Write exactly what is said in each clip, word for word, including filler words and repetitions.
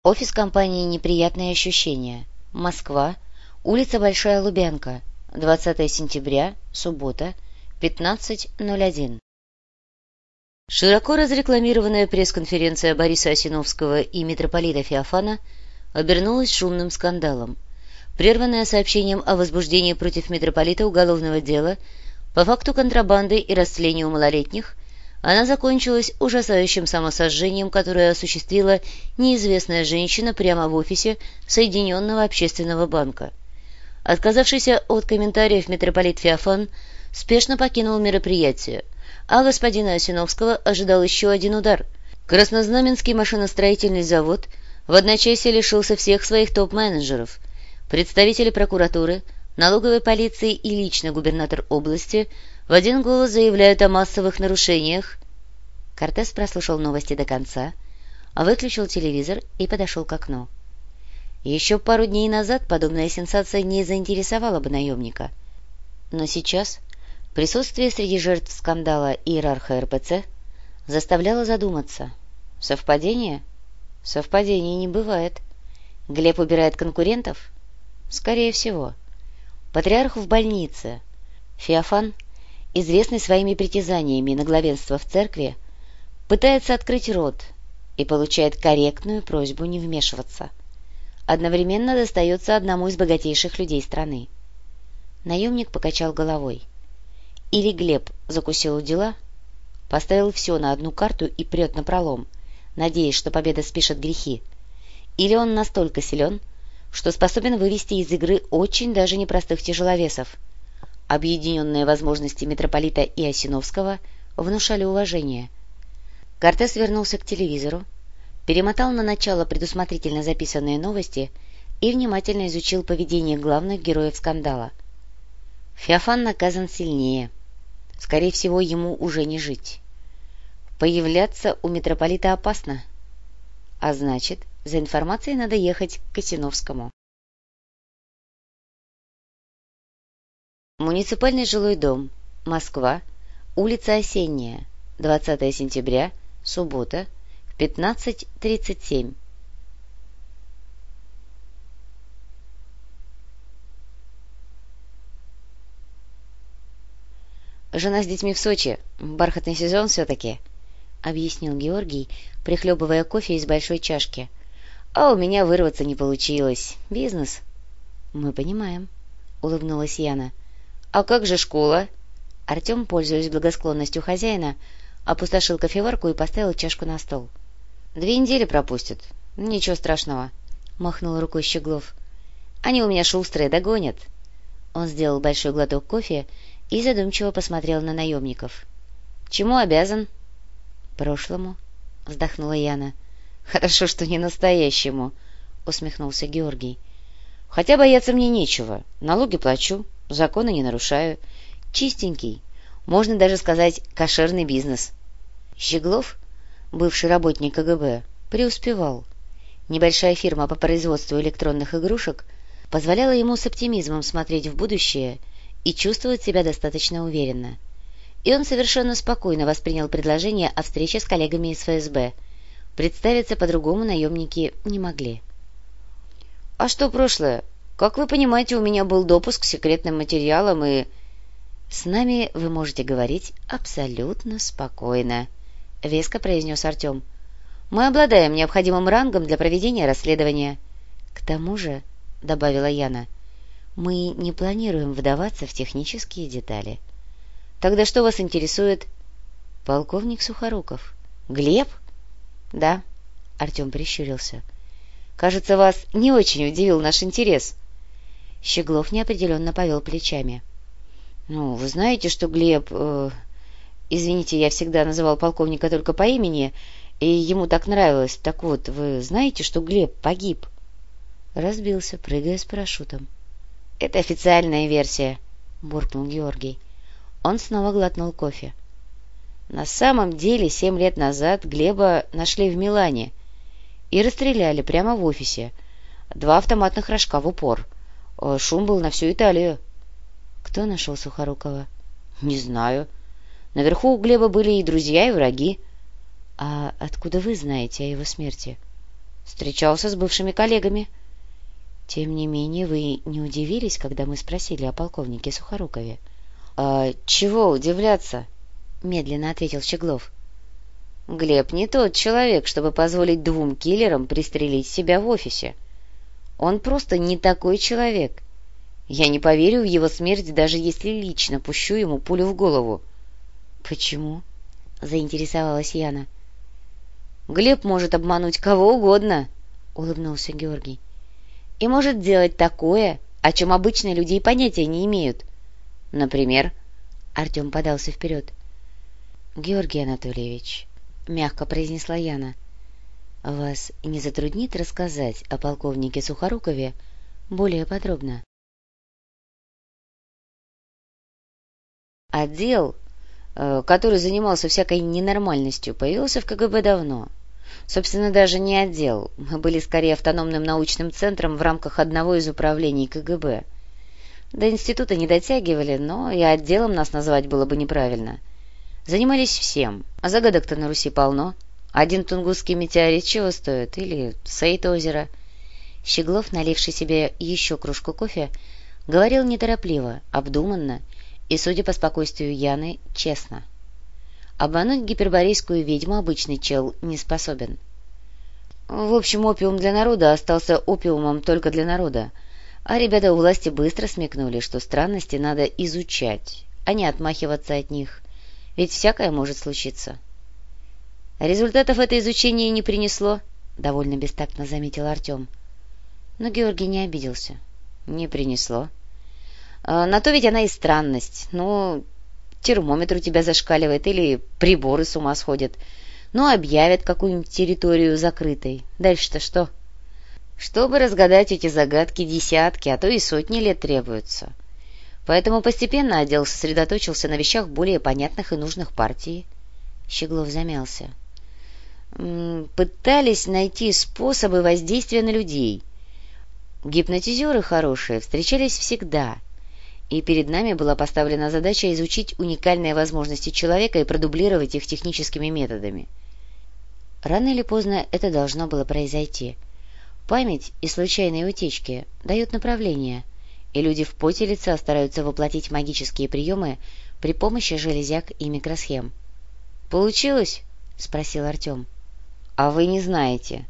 Офис компании «Неприятные ощущения». Москва. Улица Большая Лубянка. двадцатое сентября. Суббота. пятнадцать ноль один. Широко разрекламированная пресс-конференция Бориса Осиновского и митрополита Феофана обернулась шумным скандалом. Прерванная сообщением о возбуждении против митрополита уголовного дела по факту контрабанды и растления малолетних, она закончилась ужасающим самосожжением, которое осуществила неизвестная женщина прямо в офисе Соединенного общественного банка. Отказавшийся от комментариев митрополит Феофан спешно покинул мероприятие, а господина Осиновского ожидал еще один удар. Краснознаменский машиностроительный завод в одночасье лишился всех своих топ-менеджеров. Представители прокуратуры, налоговой полиции и лично губернатор области в один голос заявляют о массовых нарушениях. Кортес прослушал новости до конца, выключил телевизор и подошел к окну. Еще пару дней назад подобная сенсация не заинтересовала бы наемника. Но сейчас присутствие среди жертв скандала иерарха эр пэ цэ заставляло задуматься. Совпадение? Совпадений не бывает. Глеб убирает конкурентов? Скорее всего. Патриарх в больнице. Феофан, известный своими притязаниями на главенство в церкви, пытается открыть рот и получает корректную просьбу не вмешиваться. Одновременно достается одному из богатейших людей страны. Наемник покачал головой. Или Глеб закусил у дела, поставил все на одну карту и прет напролом, надеясь, что победа спишет грехи, или он настолько силен, что способен вывести из игры очень даже непростых тяжеловесов. Объединенные возможности митрополита и Осиновского внушали уважение. Кортес вернулся к телевизору, перемотал на начало предусмотрительно записанные новости и внимательно изучил поведение главных героев скандала. Феофан наказан сильнее. Скорее всего, ему уже не жить. Появляться у митрополита опасно. А значит, за информацией надо ехать к Осиновскому. Муниципальный жилой дом. Москва. Улица Осенняя. двадцатое сентября. Суббота. пятнадцать тридцать семь. «Жена с детьми в Сочи. Бархатный сезон все-таки», — объяснил Георгий, прихлебывая кофе из большой чашки. «А у меня вырваться не получилось. Бизнес». «Мы понимаем», — улыбнулась Яна. «А как же школа?» Артем, пользуясь благосклонностью хозяина, опустошил кофеварку и поставил чашку на стол. «Две недели пропустят. Ничего страшного», — махнул рукой Щеглов. «Они у меня шустрые, догонят». Он сделал большой глоток кофе и задумчиво посмотрел на наемников. «Чему обязан?» «Прошлому», — вздохнула Яна. «Хорошо, что не настоящему», — усмехнулся Георгий. «Хотя бояться мне нечего. Налоги плачу, законы не нарушаю. Чистенький, можно даже сказать, кошерный бизнес». Щеглов, бывший работник ка гэ бэ, преуспевал. Небольшая фирма по производству электронных игрушек позволяла ему с оптимизмом смотреть в будущее и чувствовать себя достаточно уверенно. И он совершенно спокойно воспринял предложение о встрече с коллегами из эф эс бэ. Представиться по-другому наемники не могли. «А что прошлое? Как вы понимаете, у меня был допуск к секретным материалам и...» «С нами вы можете говорить абсолютно спокойно», — веско произнес Артем. «Мы обладаем необходимым рангом для проведения расследования». «К тому же», — добавила Яна, — «мы не планируем вдаваться в технические детали». «Тогда что вас интересует?» «Полковник Сухоруков». «Глеб?» «Да», — Артем прищурился. «Кажется, вас не очень удивил наш интерес». Щеглов неопределенно повел плечами. «Ну, вы знаете, что Глеб... Э, извините, я всегда называл полковника только по имени, и ему так нравилось. Так вот, вы знаете, что Глеб погиб?» «Разбился, прыгая с парашютом». «Это официальная версия», — буркнул Георгий. Он снова глотнул кофе. «На самом деле, семь лет назад Глеба нашли в Милане и расстреляли прямо в офисе. Два автоматных рожка в упор. Шум был на всю Италию». «Кто нашел Сухорукова?» «Не знаю. Наверху у Глеба были и друзья, и враги». «А откуда вы знаете о его смерти?» Встречался с бывшими коллегами. Тем не менее, вы не удивились, когда мы спросили о полковнике Сухорукове? — А чего удивляться? — медленно ответил Щеглов. — Глеб не тот человек, чтобы позволить двум киллерам пристрелить себя в офисе. Он просто не такой человек. Я не поверю в его смерть, даже если лично пущу ему пулю в голову. — Почему? — заинтересовалась Яна. — Глеб может обмануть кого угодно, — улыбнулся Георгий. — И может делать такое, о чем обычные люди и понятия не имеют. Например, Артем подался вперед. — Георгий Анатольевич, — мягко произнесла Яна, — вас не затруднит рассказать о полковнике Сухорукове более подробно? Отдел, который занимался всякой ненормальностью, появился в КГБ давно. Собственно, даже не отдел. Мы были скорее автономным научным центром в рамках одного из управлений КГБ. До института не дотягивали, но и отделом нас назвать было бы неправильно. Занимались всем. А загадок-то на Руси полно. Один тунгусский метеорит чего стоит? Или Сейт озера? Щеглов, наливший себе еще кружку кофе, говорил неторопливо, обдуманно и, судя по спокойствию Яны, честно. Обмануть гиперборейскую ведьму обычный чел не способен. В общем, опиум для народа остался опиумом только для народа, а ребята у власти быстро смекнули, что странности надо изучать, а не отмахиваться от них, ведь всякое может случиться. Результатов это изучение не принесло, — довольно бестактно заметил Артем. Но Георгий не обиделся. Не принесло. А на то ведь она и странность. Ну, термометр у тебя зашкаливает или приборы с ума сходят. Ну, объявят какую-нибудь территорию закрытой. Дальше-то что? Чтобы разгадать эти загадки, десятки, а то и сотни лет требуются. Поэтому постепенно отдел сосредоточился на вещах более понятных и нужных партии. Щеглов замялся. Пытались найти способы воздействия на людей. Гипнотизеры хорошие встречались всегда, и перед нами была поставлена задача изучить уникальные возможности человека и продублировать их техническими методами. Рано или поздно это должно было произойти. Память и случайные утечки дают направление, и люди в поте лица стараются воплотить магические приемы при помощи железяк и микросхем. «Получилось?» — спросил Артем. «А вы не знаете».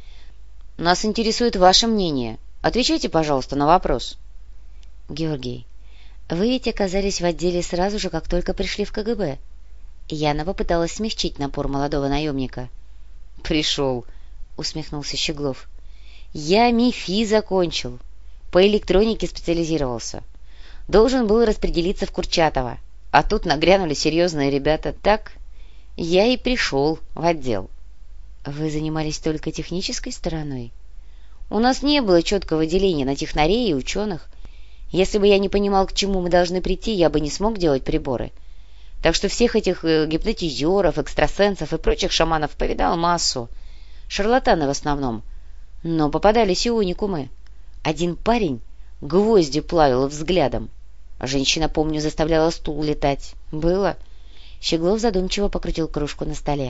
«Нас интересует ваше мнение. Отвечайте, пожалуйста, на вопрос». «Георгий, вы ведь оказались в отделе сразу же, как только пришли в КГБ». Яна попыталась смягчить напор молодого наемника. «Пришел», — усмехнулся Щеглов. «Я МИФИ закончил. По электронике специализировался. Должен был распределиться в Курчатово. А тут нагрянули серьезные ребята. Так я и пришел в отдел». «Вы занимались только технической стороной?» «У нас не было четкого деления на технарей и ученых. Если бы я не понимал, к чему мы должны прийти, я бы не смог делать приборы. Так что всех этих гипнотизеров, экстрасенсов и прочих шаманов повидал массу. Шарлатаны в основном. Но попадались и уникумы. Один парень гвозди плавил взглядом. Женщина, помню, заставляла стул летать. Было». Щеглов задумчиво покрутил кружку на столе.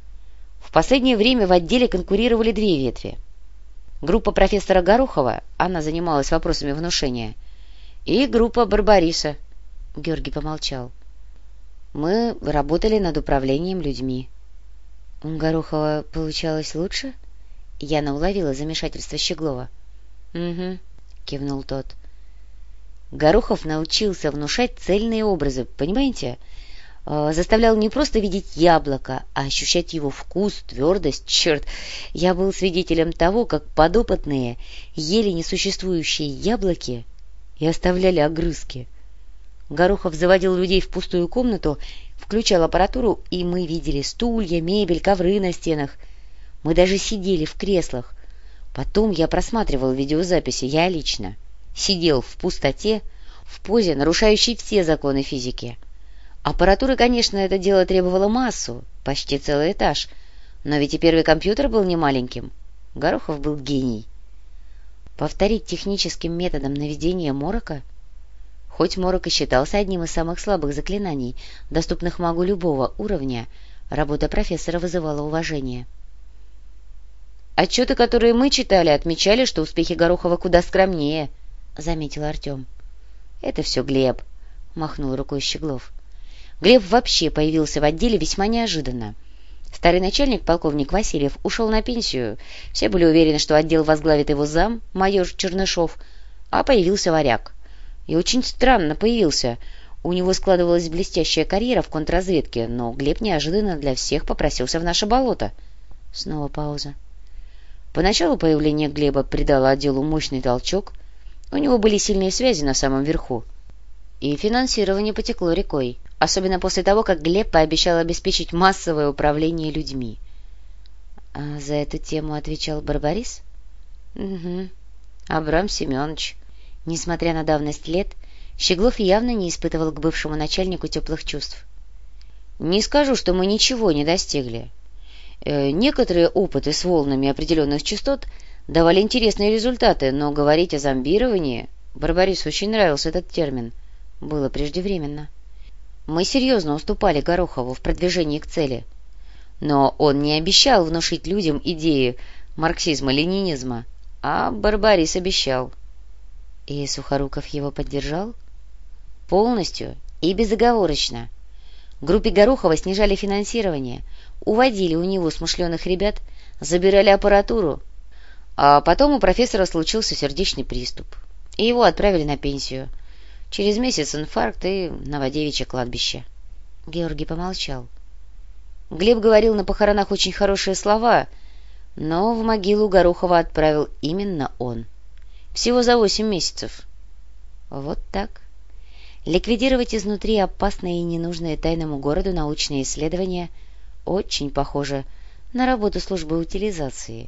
В последнее время в отделе конкурировали две ветви. Группа профессора Горохова, она занималась вопросами внушения, и группа Барбариса. Георгий помолчал. Мы работали над управлением людьми. У Горохова получалось лучше? Яна уловила замешательство Щеглова. Угу, кивнул тот. Горохов научился внушать цельные образы, понимаете? Заставлял не просто видеть яблоко, а ощущать его вкус, твердость. Черт, я был свидетелем того, как подопытные ели несуществующие яблоки и оставляли огрызки. Горохов заводил людей в пустую комнату, включал аппаратуру, и мы видели стулья, мебель, ковры на стенах. Мы даже сидели в креслах. Потом я просматривал видеозаписи, я лично. Сидел в пустоте, в позе, нарушающей все законы физики. Аппаратуры, конечно, это дело требовало массу, почти целый этаж, но ведь и первый компьютер был не маленьким. Горохов был гений. Повторить техническим методом наведение морока? Хоть морок и считался одним из самых слабых заклинаний, доступных магу любого уровня, работа профессора вызывала уважение. Отчеты, которые мы читали, отмечали, что успехи Горохова куда скромнее, — заметил Артем. — Это все Глеб, — махнул рукой Щеглов. Глеб вообще появился в отделе весьма неожиданно. Старый начальник, полковник Васильев, ушел на пенсию. Все были уверены, что отдел возглавит его зам, майор Чернышов, а появился варяг. И очень странно появился. У него складывалась блестящая карьера в контрразведке, но Глеб неожиданно для всех попросился в наше болото. Снова пауза. Поначалу появление Глеба придало отделу мощный толчок. У него были сильные связи на самом верху. И финансирование потекло рекой, особенно после того, как Глеб пообещал обеспечить массовое управление людьми. А за эту тему отвечал Барбарис? Угу. Абрам Семенович. Несмотря на давность лет, Щеглов явно не испытывал к бывшему начальнику теплых чувств. Не скажу, что мы ничего не достигли. Э, некоторые опыты с волнами определенных частот давали интересные результаты, но говорить о зомбировании, Барбарису очень нравился этот термин, было преждевременно. Мы серьезно уступали Горохову в продвижении к цели, но он не обещал внушить людям идеи марксизма-ленинизма, а Барбарис обещал. И Сухоруков его поддержал? Полностью и безоговорочно. Группе Горохова снижали финансирование, уводили у него смышленых ребят, забирали аппаратуру, а потом у профессора случился сердечный приступ, и его отправили на пенсию. Через месяц инфаркт и Новодевичье кладбище. Георгий помолчал. Глеб говорил на похоронах очень хорошие слова, но в могилу Горохова отправил именно он. Всего за восемь месяцев. Вот так. Ликвидировать изнутри опасные и ненужные тайному городу научные исследования очень похоже на работу службы утилизации.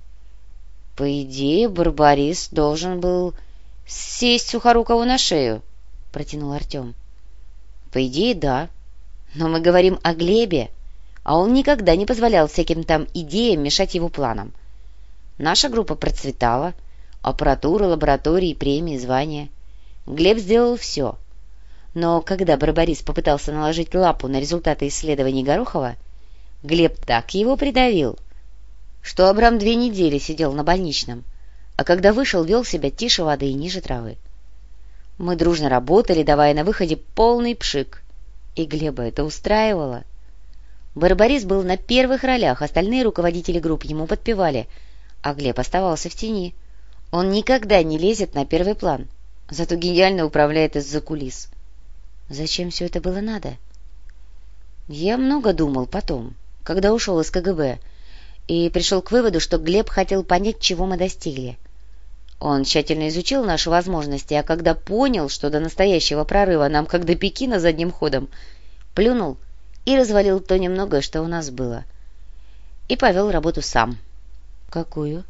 По идее, Барбарис должен был сесть Сухорукову на шею, — протянул Артем. По идее, да. Но мы говорим о Глебе, а он никогда не позволял всяким там идеям мешать его планам. Наша группа процветала. Аппаратура, лаборатории, премии, звания. Глеб сделал все. Но когда Барбарис попытался наложить лапу на результаты исследований Горохова, Глеб так его придавил, что Абрам две недели сидел на больничном, а когда вышел, вел себя тише воды и ниже травы. Мы дружно работали, давая на выходе полный пшик, и Глеба это устраивало. Барбарис был на первых ролях, остальные руководители групп ему подпевали, а Глеб оставался в тени. Он никогда не лезет на первый план, зато гениально управляет из-за кулис. Зачем все это было надо? Я много думал потом, когда ушел из ка гэ бэ, и пришел к выводу, что Глеб хотел понять, чего мы достигли. Он тщательно изучил наши возможности, а когда понял, что до настоящего прорыва нам как до Пекина задним ходом, плюнул и развалил то немногое, что у нас было. И повел работу сам. Какую?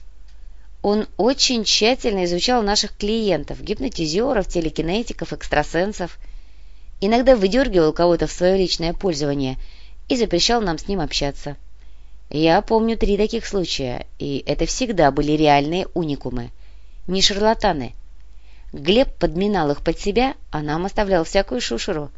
Он очень тщательно изучал наших клиентов, гипнотизеров, телекинетиков, экстрасенсов. Иногда выдергивал кого-то в свое личное пользование и запрещал нам с ним общаться. Я помню три таких случая, и это всегда были реальные уникумы, не шарлатаны. Глеб подминал их под себя, а нам оставлял всякую шушеру.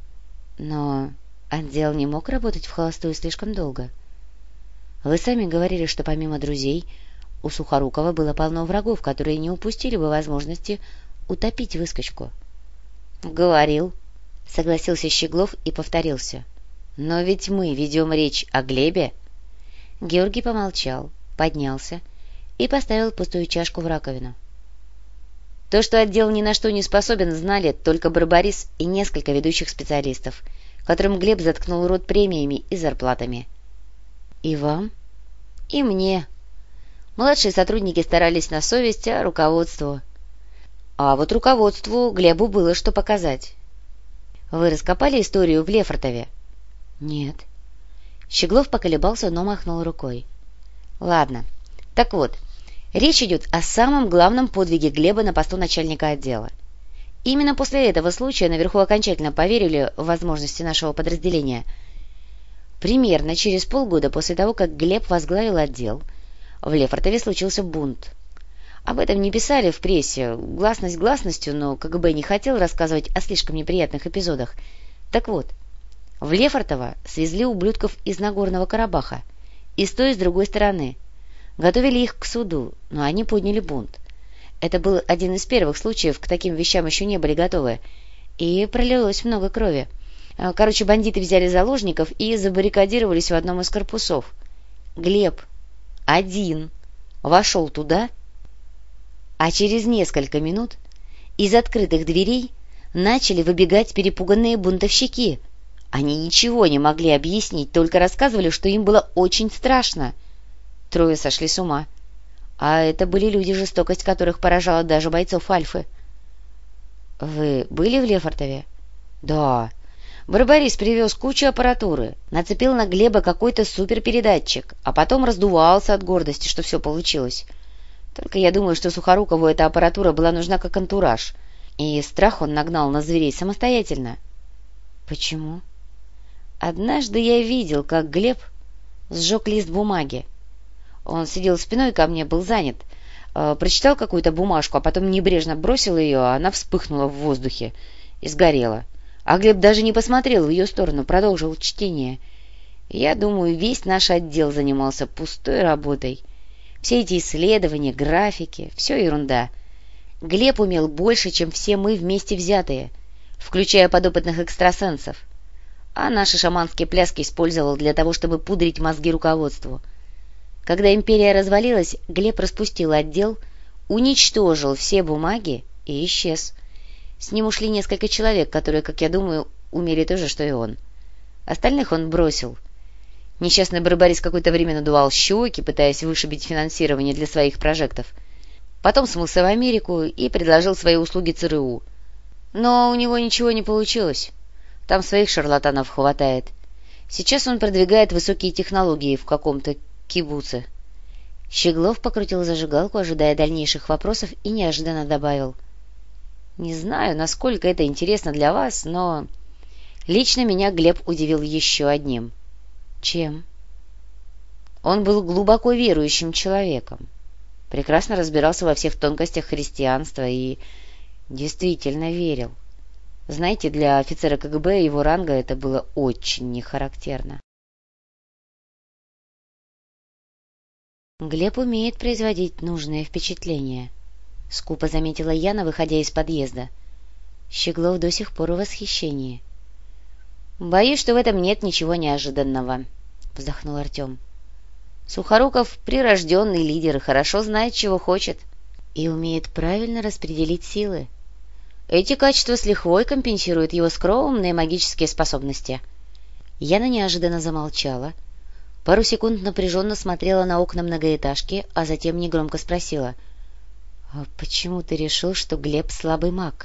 Но отдел не мог работать в холостую слишком долго. Вы сами говорили, что помимо друзей у Сухорукова было полно врагов, которые не упустили бы возможности утопить выскочку. — Говорил, — согласился Щеглов и повторился. — Но ведь мы ведем речь о Глебе. Георгий помолчал, поднялся и поставил пустую чашку в раковину. То, что отдел ни на что не способен, знали только Барбарис и несколько ведущих специалистов, которым Глеб заткнул рот премиями и зарплатами. — И вам? — И мне. Младшие сотрудники старались на совесть, а руководству... А вот руководству Глебу было что показать. Вы раскопали историю в Лефортове? — Нет. Щеглов поколебался, но махнул рукой. — Ладно. Так вот, речь идет о самом главном подвиге Глеба на посту начальника отдела. Именно после этого случая наверху окончательно поверили в возможности нашего подразделения. Примерно через полгода после того, как Глеб возглавил отдел, в Лефортове случился бунт. Об этом не писали в прессе, гласность гласностью, но ка гэ бэ не хотел рассказывать о слишком неприятных эпизодах. Так вот, в Лефортово свезли ублюдков из Нагорного Карабаха, и с той, и с другой стороны. Готовили их к суду, но они подняли бунт. Это был один из первых случаев, к таким вещам еще не были готовы. И пролилось много крови. Короче, бандиты взяли заложников и забаррикадировались в одном из корпусов. Глеб один вошел туда, а через несколько минут из открытых дверей начали выбегать перепуганные бунтовщики. Они ничего не могли объяснить, только рассказывали, что им было очень страшно. Трое сошли с ума. А это были люди, жестокость которых поражала даже бойцов Альфы. — Вы были в Лефортове? — Да. Барбарис привез кучу аппаратуры, нацепил на Глеба какой-то суперпередатчик, а потом раздувался от гордости, что все получилось. Только я думаю, что Сухорукову эта аппаратура была нужна как антураж, и страх он нагнал на зверей самостоятельно. — Почему? — Однажды я видел, как Глеб сжег лист бумаги. Он сидел спиной ко мне, был занят, э, прочитал какую-то бумажку, а потом небрежно бросил ее, а она вспыхнула в воздухе и сгорела. А Глеб даже не посмотрел в ее сторону, продолжил чтение. Я думаю, весь наш отдел занимался пустой работой. Все эти исследования, графики — все ерунда. Глеб умел больше, чем все мы вместе взятые, включая подопытных экстрасенсов. А наши шаманские пляски использовал для того, чтобы пудрить мозги руководству. Когда империя развалилась, Глеб распустил отдел, уничтожил все бумаги и исчез. С ним ушли несколько человек, которые, как я думаю, умели то же, что и он. Остальных он бросил. Несчастный Барбарис какое-то время надувал щеки, пытаясь вышибить финансирование для своих прожектов. Потом смылся в Америку и предложил свои услуги ЦРУ. Но у него ничего не получилось. Там своих шарлатанов хватает. Сейчас он продвигает высокие технологии в каком-то кибуце. Щеглов покрутил зажигалку, ожидая дальнейших вопросов, и неожиданно добавил: «Не знаю, насколько это интересно для вас, но лично меня Глеб удивил еще одним». «Чем?» «Он был глубоко верующим человеком, прекрасно разбирался во всех тонкостях христианства и действительно верил. Знаете, для офицера КГБ его ранга это было очень нехарактерно». «Глеб умеет производить нужное впечатление», — скупо заметила Яна, выходя из подъезда. Щеглов до сих пор в восхищении. «Боюсь, что в этом нет ничего неожиданного», — вздохнул Артем. «Сухоруков — прирожденный лидер и хорошо знает, чего хочет. И умеет правильно распределить силы. Эти качества с лихвой компенсируют его скромные магические способности». Яна неожиданно замолчала, пару секунд напряженно смотрела на окна многоэтажки, а затем негромко спросила: «А почему ты решил, что Глеб слабый маг?»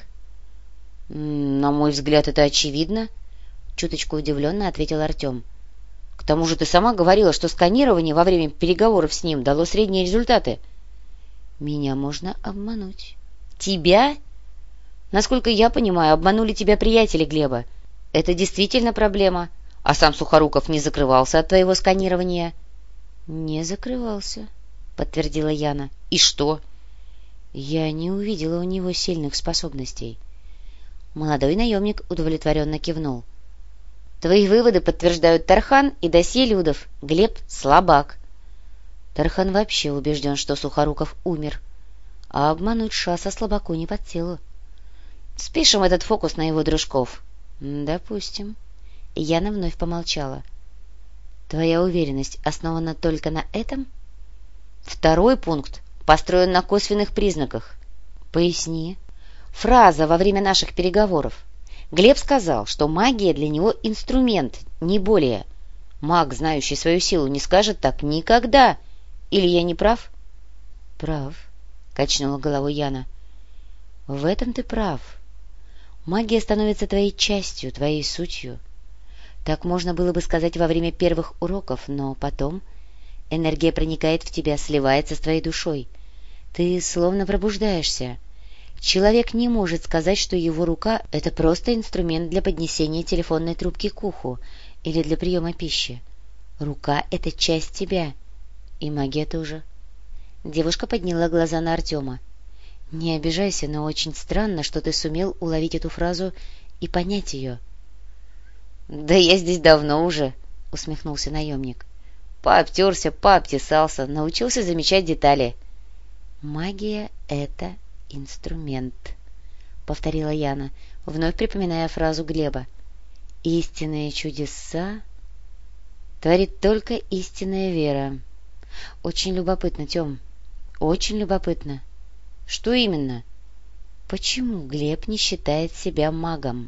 «На мой взгляд, это очевидно», — чуточку удивленно ответил Артем. «К тому же ты сама говорила, что сканирование во время переговоров с ним дало средние результаты». «Меня можно обмануть». «Тебя? Насколько я понимаю, обманули тебя приятели Глеба. Это действительно проблема. А сам Сухоруков не закрывался от твоего сканирования». «Не закрывался», — подтвердила Яна. «И что?» «Я не увидела у него сильных способностей». Молодой наемник удовлетворенно кивнул. «Твои выводы подтверждают Тархан и досье Людов. Глеб — слабак». Тархан вообще убежден, что Сухоруков умер, а обмануть Шаса слабаку не под силу. «Спишем этот фокус на его дружков». «Допустим». Яна вновь помолчала. «Твоя уверенность основана только на этом?» «Второй пункт построен на косвенных признаках». «Поясни». «Фраза во время наших переговоров. Глеб сказал, что магия для него инструмент, не более. Маг, знающий свою силу, не скажет так никогда. Или я не прав?» «Прав», — качнула головой Яна. «В этом ты прав. Магия становится твоей частью, твоей сутью. Так можно было бы сказать во время первых уроков, но потом энергия проникает в тебя, сливается с твоей душой. Ты словно пробуждаешься. Человек не может сказать, что его рука — это просто инструмент для поднесения телефонной трубки к уху или для приема пищи. Рука — это часть тебя. И магия тоже». Девушка подняла глаза на Артема. «Не обижайся, но очень странно, что ты сумел уловить эту фразу и понять ее». «Да я здесь давно уже», — усмехнулся наемник. Пообтерся, пообтесался, научился замечать детали. «Магия — это инструмент», — повторила Яна, вновь припоминая фразу Глеба. «Истинные чудеса творит только истинная вера. Очень любопытно, Тем, очень любопытно». «Что именно?» «Почему Глеб не считает себя магом?»